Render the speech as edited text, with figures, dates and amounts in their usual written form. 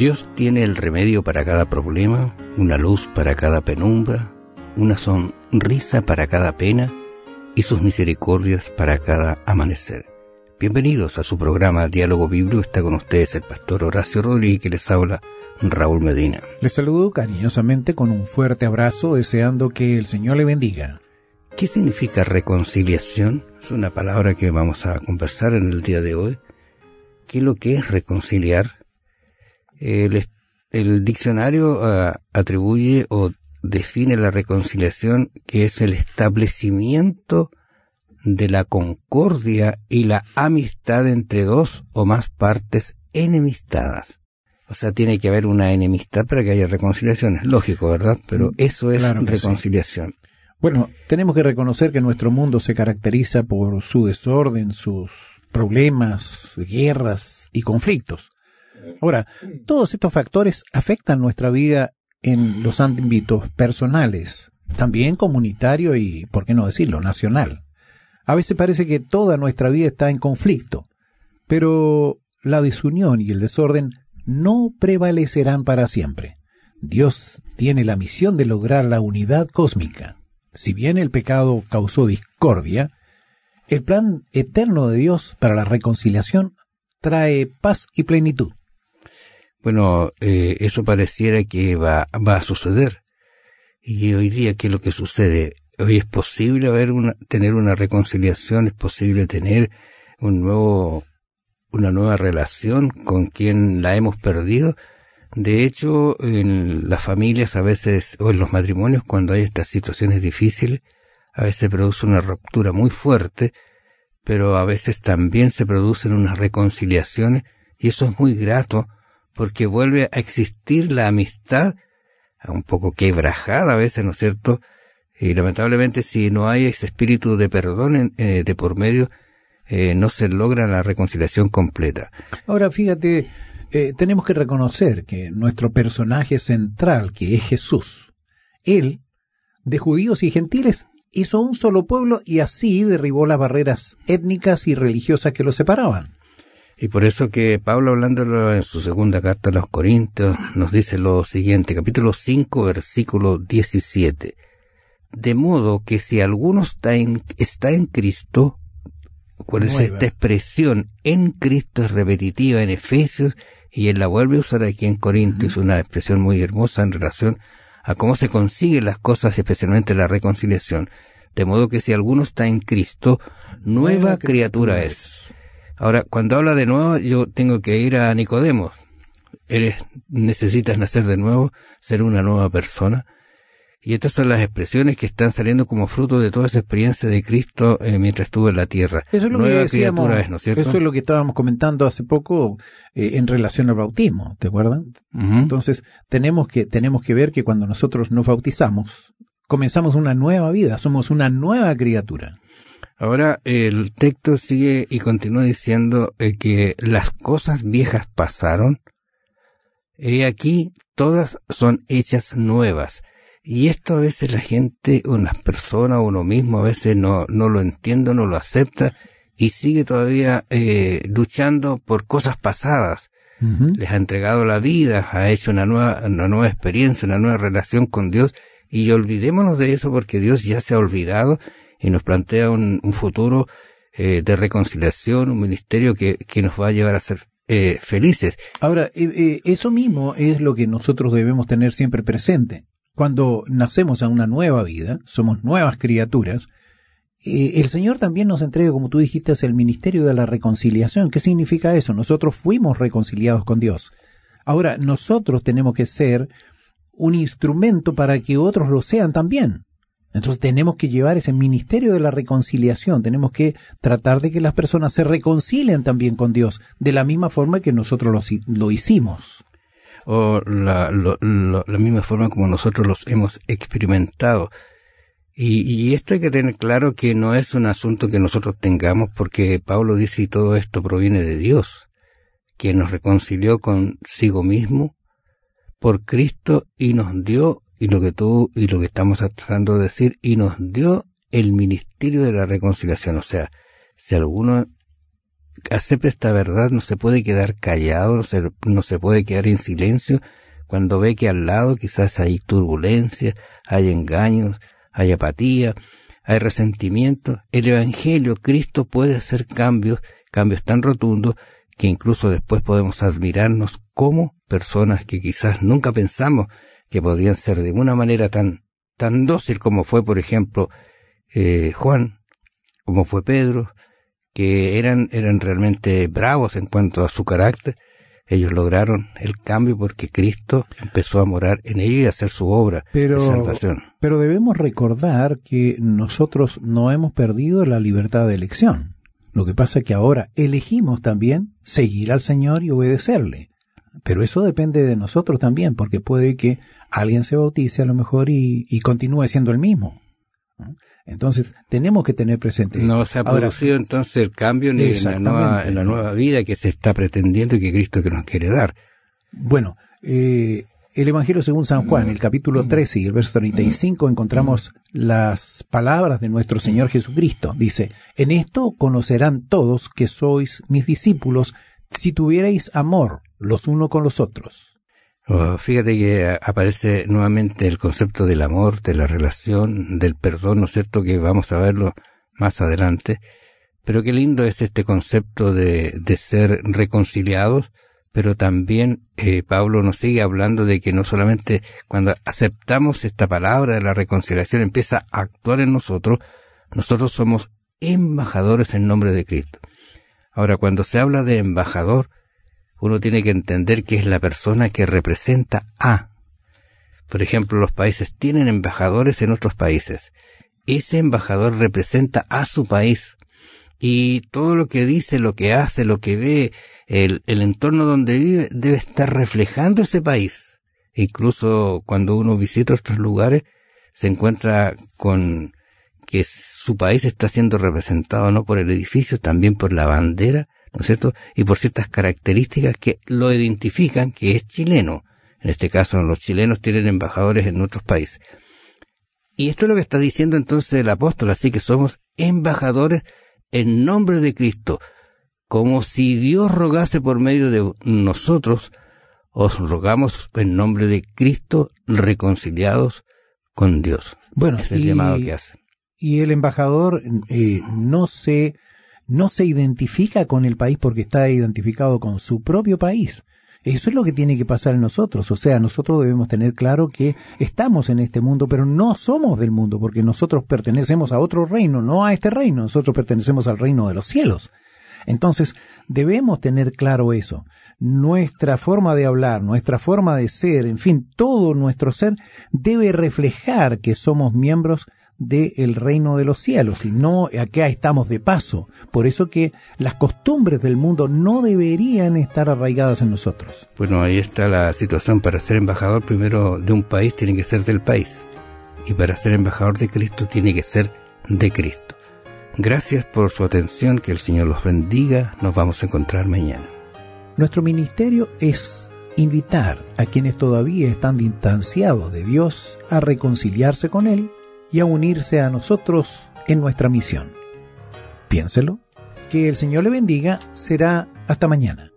Dios tiene el remedio para cada problema, una luz para cada penumbra, una sonrisa para cada pena y sus misericordias para cada amanecer. Bienvenidos a su programa Diálogo Bíblico. Está con ustedes el pastor Horacio Rodríguez, que les habla Raúl Medina. Les saludo cariñosamente con un fuerte abrazo, deseando que el Señor le bendiga. ¿Qué significa reconciliación? Es una palabra que vamos a conversar en el día de hoy. ¿Qué es lo que es reconciliar? El diccionario atribuye o define la reconciliación, que es el establecimiento de la concordia y la amistad entre dos o más partes enemistadas. O sea, tiene que haber una enemistad para que haya reconciliación. Es lógico, ¿verdad? Pero eso es claro, reconciliación. Sí. Bueno, tenemos que reconocer que nuestro mundo se caracteriza por su desorden, sus problemas, guerras y conflictos. Ahora, todos estos factores afectan nuestra vida en los ámbitos personales, también comunitario y, por qué no decirlo, nacional. A veces parece que toda nuestra vida está en conflicto, pero la desunión y el desorden no prevalecerán para siempre. Dios tiene la misión de lograr la unidad cósmica. Si bien el pecado causó discordia, el plan eterno de Dios para la reconciliación trae paz y plenitud. Bueno, eso pareciera que va a suceder. Y hoy día, ¿qué es lo que sucede? Hoy es posible tener una reconciliación, es posible tener una nueva relación con quien la hemos perdido. De hecho, en las familias a veces, o en los matrimonios, cuando hay estas situaciones difíciles, a veces se produce una ruptura muy fuerte, pero a veces también se producen unas reconciliaciones, y eso es muy grato, porque vuelve a existir la amistad, un poco quebrajada a veces, ¿no es cierto? Y lamentablemente, si no hay ese espíritu de perdón de por medio, no se logra la reconciliación completa. Ahora, fíjate, tenemos que reconocer que nuestro personaje central, que es Jesús, Él, de judíos y gentiles, hizo un solo pueblo y así derribó las barreras étnicas y religiosas que los separaban. Y por eso que Pablo, hablándolo en su segunda carta a los Corintios, nos dice lo siguiente, capítulo 5, versículo 17. De modo que si alguno está en Cristo, ¿cuál es esta expresión? En Cristo es repetitiva en Efesios, y él la vuelve a usar aquí en Corintios, una expresión muy hermosa en relación a cómo se consiguen las cosas, especialmente la reconciliación. De modo que si alguno está en Cristo, nueva criatura es. Ahora, cuando habla de nuevo, yo tengo que ir a Nicodemo. Necesitas nacer de nuevo, ser una nueva persona. Y estas son las expresiones que están saliendo como fruto de toda esa experiencia de Cristo mientras estuvo en la tierra. Eso es lo nueva criatura es, ¿no es cierto? Eso es lo que estábamos comentando hace poco en relación al bautismo, ¿te acuerdas? Uh-huh. Entonces, tenemos que ver que cuando nosotros nos bautizamos, comenzamos una nueva vida, somos una nueva criatura. Ahora, el texto sigue y continúa diciendo que las cosas viejas pasaron, y aquí todas son hechas nuevas. Y esto a veces la gente, unas personas, uno mismo, a veces no lo entiende, no lo acepta, y sigue todavía luchando por cosas pasadas. Uh-huh. Les ha entregado la vida, ha hecho una nueva experiencia, una nueva relación con Dios, y olvidémonos de eso porque Dios ya se ha olvidado, y nos plantea un futuro de reconciliación, un ministerio que nos va a llevar a ser felices. Ahora, eso mismo es lo que nosotros debemos tener siempre presente. Cuando nacemos a una nueva vida, somos nuevas criaturas, el Señor también nos entrega, como tú dijiste, el ministerio de la reconciliación. ¿Qué significa eso? Nosotros fuimos reconciliados con Dios. Ahora, nosotros tenemos que ser un instrumento para que otros lo sean también. Entonces tenemos que llevar ese ministerio de la reconciliación, tenemos que tratar de que las personas se reconcilien también con Dios, de la misma forma que nosotros lo hicimos. O la misma forma como nosotros los hemos experimentado. Y esto hay que tener claro que no es un asunto que nosotros tengamos, porque Pablo dice, y todo esto proviene de Dios, quien nos reconcilió consigo mismo por Cristo y nos dio, y lo que estamos tratando de decir, y nos dio el ministerio de la reconciliación. O sea, si alguno acepta esta verdad no se puede quedar callado, no se puede quedar en silencio cuando ve que al lado quizás hay turbulencia, hay engaños, hay apatía, hay resentimiento. El Evangelio, Cristo puede hacer cambios tan rotundos que incluso después podemos admirarnos como personas que quizás nunca pensamos que podían ser de una manera tan dócil como fue, por ejemplo, Juan, como fue Pedro, que eran realmente bravos en cuanto a su carácter. Ellos lograron el cambio porque Cristo empezó a morar en ellos y a hacer su obra de salvación. Pero debemos recordar que nosotros no hemos perdido la libertad de elección. Lo que pasa es que ahora elegimos también seguir al Señor y obedecerle. Pero eso depende de nosotros también, porque puede que alguien se bautice a lo mejor y continúe siendo el mismo. Entonces, tenemos que tener presente. No se ha producido entonces el cambio ni en la nueva vida que se está pretendiendo y que Cristo que nos quiere dar. Bueno, el Evangelio según San Juan, el capítulo 13 y el verso 35, encontramos las palabras de nuestro Señor Jesucristo. Dice, en esto conocerán todos que sois mis discípulos, si tuvierais amor los unos con los otros. Fíjate que aparece nuevamente el concepto del amor, de la relación, del perdón, ¿no es cierto?, que vamos a verlo más adelante. Pero qué lindo es este concepto de ser reconciliados, pero también Pablo nos sigue hablando de que no solamente cuando aceptamos esta palabra de la reconciliación empieza a actuar en nosotros somos embajadores en nombre de Cristo. Ahora, cuando se habla de embajador, uno tiene que entender que es la persona que representa a. Por ejemplo, los países tienen embajadores en otros países. Ese embajador representa a su país. Y todo lo que dice, lo que hace, lo que ve, el entorno donde vive, debe estar reflejando ese país. Incluso cuando uno visita otros lugares, se encuentra con que su país está siendo representado no por el edificio, también por la bandera, ¿no es cierto?, y por ciertas características que lo identifican que es chileno. En este caso, los chilenos tienen embajadores en otros países. Y esto es lo que está diciendo entonces el apóstol, así que somos embajadores en nombre de Cristo, como si Dios rogase por medio de nosotros, os rogamos en nombre de Cristo, reconciliados con Dios. Bueno, es el llamado que hace. Y el embajador no se identifica con el país porque está identificado con su propio país. Eso es lo que tiene que pasar en nosotros. O sea, nosotros debemos tener claro que estamos en este mundo, pero no somos del mundo, porque nosotros pertenecemos a otro reino, no a este reino. Nosotros pertenecemos al reino de los cielos. Entonces, debemos tener claro eso. Nuestra forma de hablar, nuestra forma de ser, en fin, todo nuestro ser debe reflejar que somos miembros del reino de los cielos, y no acá estamos de paso. Por eso que las costumbres del mundo no deberían estar arraigadas en nosotros. Bueno, ahí está la situación. Para ser embajador primero de un país tiene que ser del país, y para ser embajador de Cristo tiene que ser de Cristo. Gracias por su atención, que el Señor los bendiga. Nos vamos a encontrar mañana. Nuestro ministerio es invitar a quienes todavía están distanciados de Dios a reconciliarse con Él y a unirse a nosotros en nuestra misión. Piénselo. Que el Señor le bendiga. Será hasta mañana.